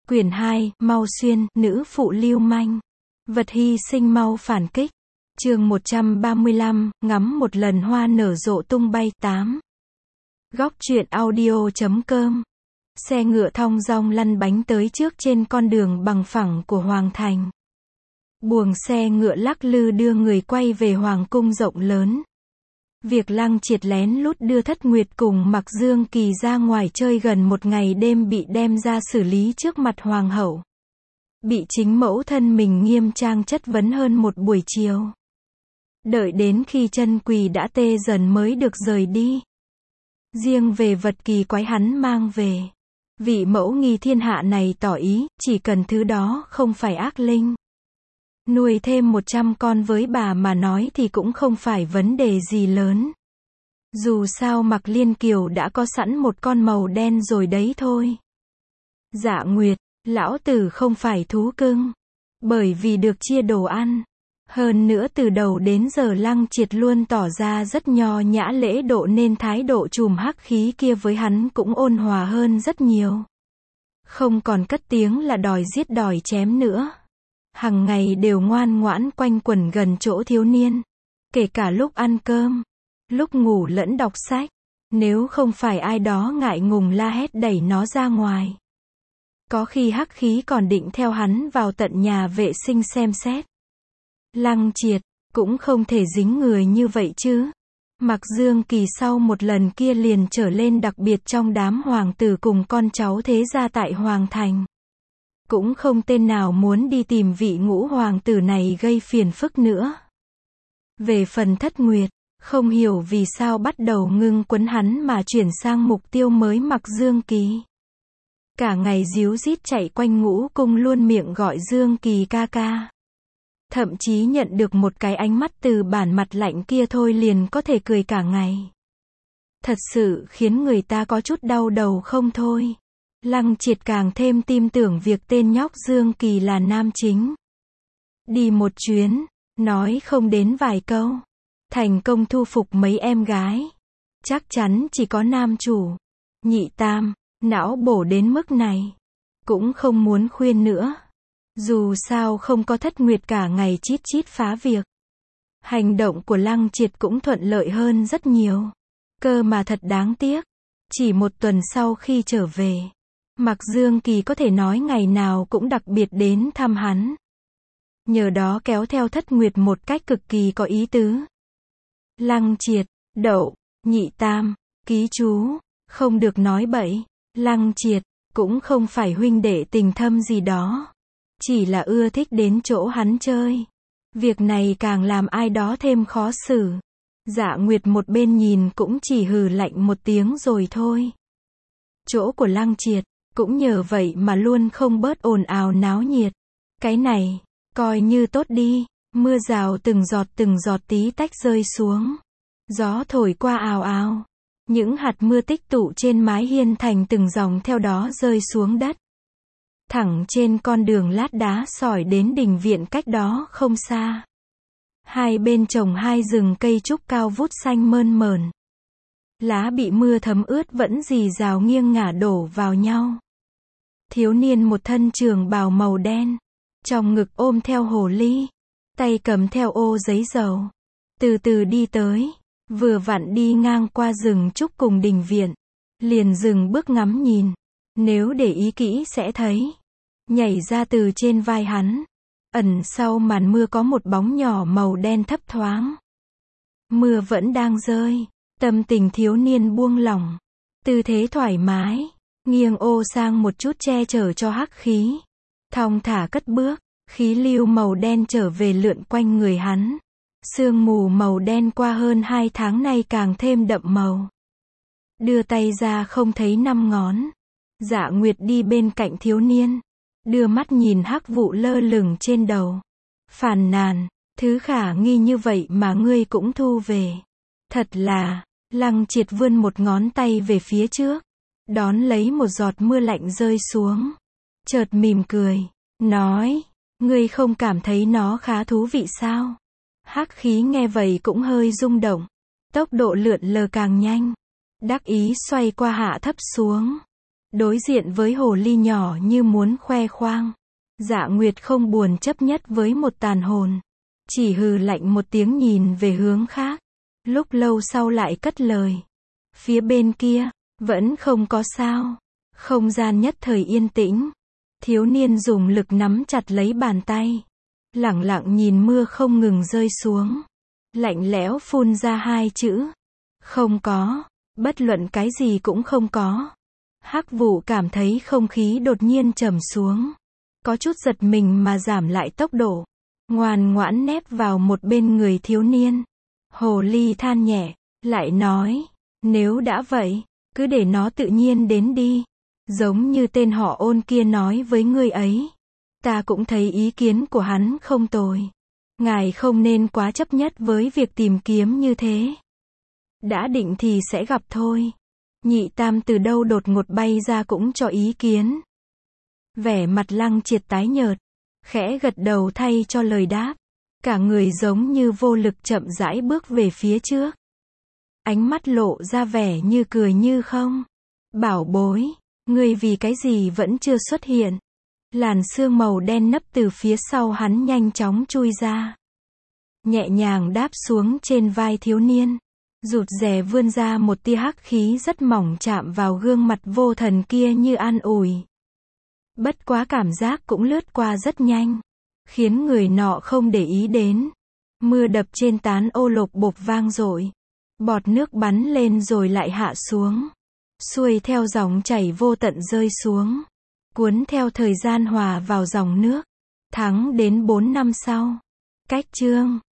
Quyển 2, Mau Xuyên, nữ phụ lưu manh. Vật hy sinh mau phản kích. Chương 135, ngắm một lần hoa nở rộ tung bay 8. Góc truyện audio.com. Xe ngựa thong dong lăn bánh tới trước trên con đường bằng phẳng của Hoàng Thành. Buồng xe ngựa lắc lư đưa người quay về Hoàng cung rộng lớn. Việc Lăng Triệt lén lút đưa Thất Nguyệt cùng Mặc Dương Kỳ ra ngoài chơi gần một ngày đêm bị đem ra xử lý trước mặt Hoàng hậu. Bị chính mẫu thân mình nghiêm trang chất vấn hơn một buổi chiều. Đợi đến khi chân quỳ đã tê dần mới được rời đi. Riêng về vật kỳ quái hắn mang về. Vị mẫu nghi thiên hạ này tỏ ý, chỉ cần thứ đó không phải ác linh. Nuôi thêm 100 con với bà mà nói thì cũng không phải vấn đề gì lớn. Dù sao Mặc Liên Kiều đã có sẵn một con màu đen rồi đấy thôi. Dạ Nguyệt, lão tử không phải thú cưng. Bởi vì được chia đồ ăn. Hơn nữa từ đầu đến giờ Lăng Triệt luôn tỏ ra rất nho nhã lễ độ nên thái độ trùm hắc khí kia với hắn cũng ôn hòa hơn rất nhiều. Không còn cất tiếng là đòi giết đòi chém nữa. Hằng ngày đều ngoan ngoãn quanh quẩn gần chỗ thiếu niên. Kể cả lúc ăn cơm, lúc ngủ lẫn đọc sách. Nếu không phải ai đó ngại ngùng la hét đẩy nó ra ngoài. Có khi hắc khí còn định theo hắn vào tận nhà vệ sinh xem xét. Lăng Triệt, cũng không thể dính người như vậy chứ. Mặc Dương Kỳ sau một lần kia liền trở lên đặc biệt trong đám hoàng tử cùng con cháu thế gia tại Hoàng Thành. Cũng không tên nào muốn đi tìm vị ngũ hoàng tử này gây phiền phức nữa. Về phần Thất Nguyệt, không hiểu vì sao bắt đầu ngưng quấn hắn mà chuyển sang mục tiêu mới Mặc Dương Kỳ. Cả ngày díu dít chạy quanh ngũ cung luôn miệng gọi Dương Kỳ ca ca. Thậm chí nhận được một cái ánh mắt từ bản mặt lạnh kia thôi liền có thể cười cả ngày. Thật sự khiến người ta có chút đau đầu không thôi. Lăng Triệt càng thêm tin tưởng việc tên nhóc Dương Kỳ là nam chính. Đi một chuyến, nói không đến vài câu. Thành công thu phục mấy em gái. Chắc chắn chỉ có nam chủ. Nhị tam, não bổ đến mức này. Cũng không muốn khuyên nữa. Dù sao không có Thất Nguyệt cả ngày chít chít phá việc. Hành động của Lăng Triệt cũng thuận lợi hơn rất nhiều. Cơ mà thật đáng tiếc. Chỉ một tuần sau khi trở về. Mặc Dương Kỳ có thể nói ngày nào cũng đặc biệt đến thăm hắn. Nhờ đó kéo theo Thất Nguyệt một cách cực kỳ có ý tứ. Lăng Triệt, đậu, nhị tam, ký chú, không được nói bậy. Lăng Triệt, cũng không phải huynh đệ tình thâm gì đó. Chỉ là ưa thích đến chỗ hắn chơi. Việc này càng làm ai đó thêm khó xử. Dạ Nguyệt một bên nhìn cũng chỉ hừ lạnh một tiếng rồi thôi. Chỗ của Lăng Triệt, cũng nhờ vậy mà luôn không bớt ồn ào náo nhiệt. Cái này, coi như tốt đi. Mưa rào từng giọt tí tách rơi xuống. Gió thổi qua ào ào. Những hạt mưa tích tụ trên mái hiên thành từng dòng theo đó rơi xuống đất. Thẳng trên con đường lát đá sỏi đến đình viện cách đó không xa. Hai bên trồng hai rừng cây trúc cao vút xanh mơn mởn. Lá bị mưa thấm ướt vẫn rì rào nghiêng ngả đổ vào nhau. Thiếu niên một thân trường bào màu đen. Trong ngực ôm theo hồ ly. Tay cầm theo ô giấy dầu. Từ từ đi tới. Vừa vặn đi ngang qua rừng trúc cùng đình viện. Liền dừng bước ngắm nhìn. Nếu để ý kỹ sẽ thấy. Nhảy ra từ trên vai hắn. Ẩn sau màn mưa có một bóng nhỏ màu đen thấp thoáng. Mưa vẫn đang rơi. Tâm tình thiếu niên buông lỏng. Tư thế thoải mái. Nghiêng ô sang một chút che chở cho hắc khí. Thong thả cất bước. Khí lưu màu đen trở về lượn quanh người hắn. Sương mù màu đen qua hơn 2 tháng nay càng thêm đậm màu. Đưa tay ra không thấy 5 ngón. Dạ Nguyệt đi bên cạnh thiếu niên. Đưa mắt nhìn hắc vụ lơ lửng trên đầu. Phàn nàn, thứ khả nghi như vậy mà ngươi cũng thu về. Thật là, Lăng Triệt vươn một ngón tay về phía trước. Đón lấy một giọt mưa lạnh rơi xuống. Chợt mỉm cười, nói, ngươi không cảm thấy nó khá thú vị sao? Hắc khí nghe vậy cũng hơi rung động. Tốc độ lượn lờ càng nhanh. Đắc ý xoay qua hạ thấp xuống. Đối diện với hồ ly nhỏ như muốn khoe khoang. Dạ Nguyệt không buồn chấp nhất với một tàn hồn. Chỉ hừ lạnh một tiếng nhìn về hướng khác. Lúc lâu sau lại cất lời. Phía bên kia, vẫn không có sao. Không gian nhất thời yên tĩnh. Thiếu niên dùng lực nắm chặt lấy bàn tay. Lẳng lặng nhìn mưa không ngừng rơi xuống. Lạnh lẽo phun ra hai chữ. Không có. Bất luận cái gì cũng không có. Hắc Vụ cảm thấy không khí đột nhiên trầm xuống. Có chút giật mình mà giảm lại tốc độ. Ngoan ngoãn nép vào một bên người thiếu niên. Hồ ly than nhẹ, lại nói, nếu đã vậy, cứ để nó tự nhiên đến đi. Giống như tên họ Ôn kia nói với ngươi ấy. Ta cũng thấy ý kiến của hắn không tồi. Ngài không nên quá chấp nhất với việc tìm kiếm như thế. Đã định thì sẽ gặp thôi. Nhị Tam từ đâu đột ngột bay ra cũng cho ý kiến. Vẻ mặt Lăng Triệt tái nhợt, khẽ gật đầu thay cho lời đáp. Cả người giống như vô lực chậm rãi bước về phía trước. Ánh mắt lộ ra vẻ như cười như không. Bảo bối, ngươi vì cái gì vẫn chưa xuất hiện. Làn sương màu đen nấp từ phía sau hắn nhanh chóng chui ra. Nhẹ nhàng đáp xuống trên vai thiếu niên. Rụt rè vươn ra một tia hắc khí rất mỏng chạm vào gương mặt vô thần kia như an ủi. Bất quá cảm giác cũng lướt qua rất nhanh. Khiến người nọ không để ý đến. Mưa đập trên tán ô lộc bộp vang dội. Bọt nước bắn lên rồi lại hạ xuống. Xuôi theo dòng chảy vô tận rơi xuống. Cuốn theo thời gian hòa vào dòng nước. Thắng đến 4 năm sau. Cách chương